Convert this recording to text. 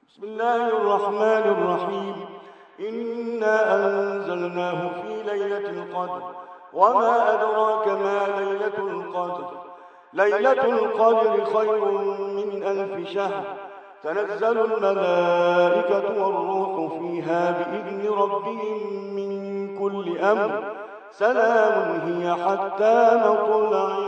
بسم الله الرحمن الرحيم. إنا أنزلناه في ليلة القدر وما أدراك ما ليلة القدر. ليلة القدر خير من 1000 شهر. تنزل الملائكة والروح فيها بإذن ربهم من كل أمر. سلام هي حتى مطلع